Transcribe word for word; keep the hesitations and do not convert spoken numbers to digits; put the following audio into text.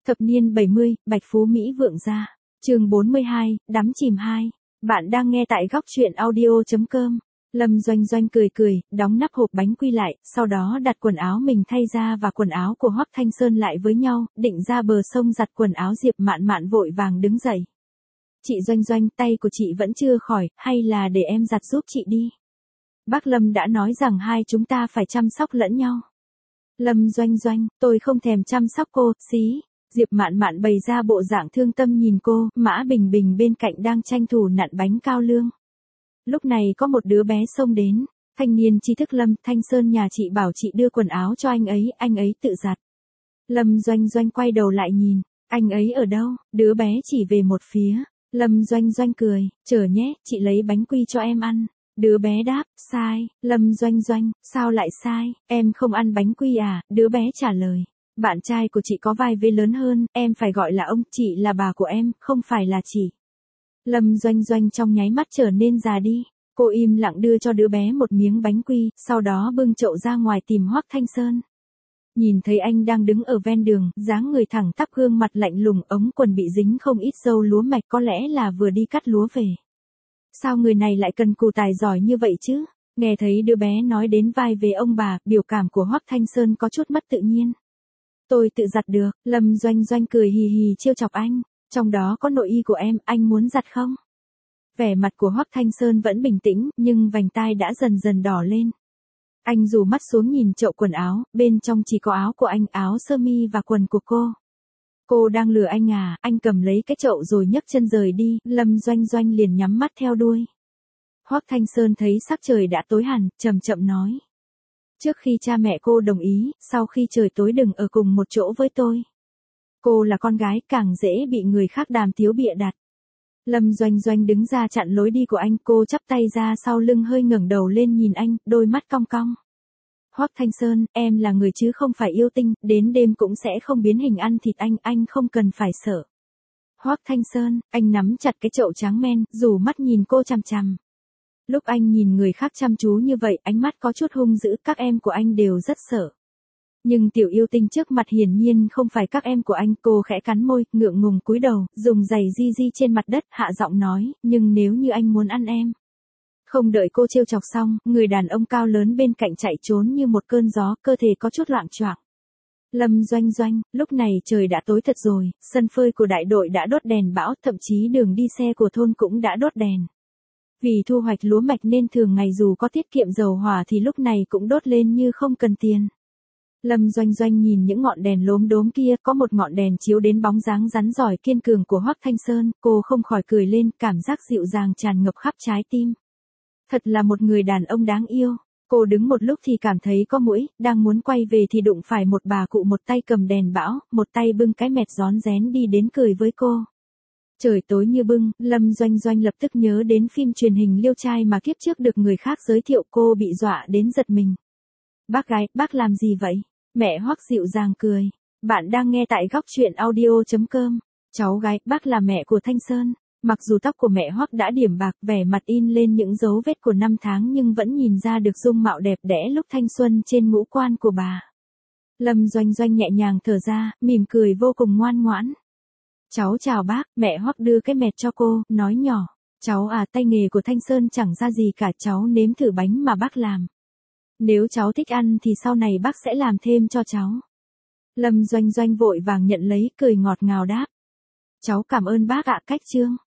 Thập niên bảy mươi, Bạch Phú Mỹ vượng gia. Chương bốn mươi hai, đắm chìm hai. Bạn đang nghe tại góc truyện audio chấm com. Lâm Doanh Doanh cười cười, đóng nắp hộp bánh quy lại, sau đó đặt quần áo mình thay ra và quần áo của Hoắc Thanh Sơn lại với nhau, định ra bờ sông giặt quần áo. Diệp Mạn Mạn vội vàng đứng dậy. Chị Doanh Doanh, tay của chị vẫn chưa khỏi, hay là để em giặt giúp chị đi. Bác Lâm đã nói rằng hai chúng ta phải chăm sóc lẫn nhau. Lâm Doanh Doanh, tôi không thèm chăm sóc cô, xí. Diệp Mạn Mạn bày ra bộ dạng thương tâm nhìn cô, Mã Bình Bình bên cạnh đang tranh thủ nặn bánh cao lương. Lúc này có một đứa bé xông đến, thanh niên trí thức Lâm, Thanh Sơn nhà chị bảo chị đưa quần áo cho anh ấy, anh ấy tự giặt. Lâm Doanh Doanh quay đầu lại nhìn, anh ấy ở đâu, đứa bé chỉ về một phía. Lâm Doanh Doanh cười, chờ nhé, chị lấy bánh quy cho em ăn. Đứa bé đáp, sai. Lâm Doanh Doanh, sao lại sai, em không ăn bánh quy à, đứa bé trả lời. Bạn trai của chị có vai vế lớn hơn, em phải gọi là ông, chị là bà của em, không phải là chị. Lâm Doanh Doanh trong nháy mắt trở nên già đi, cô im lặng đưa cho đứa bé một miếng bánh quy, sau đó bưng chậu ra ngoài tìm Hoắc Thanh Sơn. Nhìn thấy anh đang đứng ở ven đường, dáng người thẳng tắp, gương mặt lạnh lùng, ống quần bị dính không ít râu lúa mạch, có lẽ là vừa đi cắt lúa về. Sao người này lại cần cù tài giỏi như vậy chứ? Nghe thấy đứa bé nói đến vai về ông bà, biểu cảm của Hoắc Thanh Sơn có chút mất tự nhiên. Tôi tự giặt được. Lâm Doanh Doanh cười hì hì trêu chọc anh, trong đó có nội y của em, anh muốn giặt không? Vẻ mặt của Hoắc Thanh Sơn vẫn bình tĩnh, nhưng vành tai đã dần dần đỏ lên. Anh rủ mắt xuống nhìn chậu quần áo, bên trong chỉ có áo của anh, áo sơ mi và quần của cô. Cô đang lừa anh à? Anh cầm lấy cái chậu rồi nhấc chân rời đi, Lâm Doanh Doanh liền nhắm mắt theo đuôi. Hoắc Thanh Sơn thấy sắc trời đã tối hẳn, chậm chậm nói. Trước khi cha mẹ cô đồng ý, sau khi trời tối đừng ở cùng một chỗ với tôi. Cô là con gái, càng dễ bị người khác đàm tiếu bịa đặt. Lâm Doanh Doanh đứng ra chặn lối đi của anh, cô chắp tay ra sau lưng hơi ngẩng đầu lên nhìn anh, đôi mắt cong cong. Hoắc Thanh Sơn, em là người chứ không phải yêu tinh, đến đêm cũng sẽ không biến hình ăn thịt anh, anh không cần phải sợ. Hoắc Thanh Sơn, anh nắm chặt cái chậu trắng men, rủ mắt nhìn cô chằm chằm. Lúc anh nhìn người khác chăm chú như vậy, ánh mắt có chút hung dữ, các em của anh đều rất sợ. Nhưng tiểu yêu tinh trước mặt hiển nhiên không phải các em của anh, cô khẽ cắn môi, ngượng ngùng cúi đầu, dùng giày di di trên mặt đất, hạ giọng nói, nhưng nếu như anh muốn ăn em. Không đợi cô trêu chọc xong, người đàn ông cao lớn bên cạnh chạy trốn như một cơn gió, cơ thể có chút loạng choạng. Lâm Doanh Doanh, lúc này trời đã tối thật rồi, sân phơi của đại đội đã đốt đèn bão, thậm chí đường đi xe của thôn cũng đã đốt đèn. Vì thu hoạch lúa mạch nên thường ngày dù có tiết kiệm dầu hỏa thì lúc này cũng đốt lên như không cần tiền. Lâm Doanh Doanh nhìn những ngọn đèn lốm đốm kia, có một ngọn đèn chiếu đến bóng dáng rắn giỏi kiên cường của Hoắc Thanh Sơn, cô không khỏi cười lên, cảm giác dịu dàng tràn ngập khắp trái tim. Thật là một người đàn ông đáng yêu. Cô đứng một lúc thì cảm thấy có muỗi, đang muốn quay về thì đụng phải một bà cụ, một tay cầm đèn bão, một tay bưng cái mẹt rón rén đi đến cười với cô. Trời tối như bưng, Lâm Doanh Doanh lập tức nhớ đến phim truyền hình Liêu Trai mà kiếp trước được người khác giới thiệu, cô bị dọa đến giật mình. Bác gái, bác làm gì vậy? Mẹ Hoắc dịu dàng cười. Bạn đang nghe tại góc truyện audio chấm com. Cháu gái, bác là mẹ của Thanh Sơn. Mặc dù tóc của mẹ Hoắc đã điểm bạc, vẻ mặt in lên những dấu vết của năm tháng nhưng vẫn nhìn ra được dung mạo đẹp đẽ lúc thanh xuân trên ngũ quan của bà. Lâm Doanh Doanh nhẹ nhàng thở ra, mỉm cười vô cùng ngoan ngoãn. Cháu chào bác, mẹ Hoắc đưa cái mẹt cho cô, nói nhỏ. Cháu à, tay nghề của Thanh Sơn chẳng ra gì cả, cháu nếm thử bánh mà bác làm. Nếu cháu thích ăn thì sau này bác sẽ làm thêm cho cháu. Lâm Doanh Doanh vội vàng nhận lấy, cười ngọt ngào đáp. Cháu cảm ơn bác ạ. Cách chương.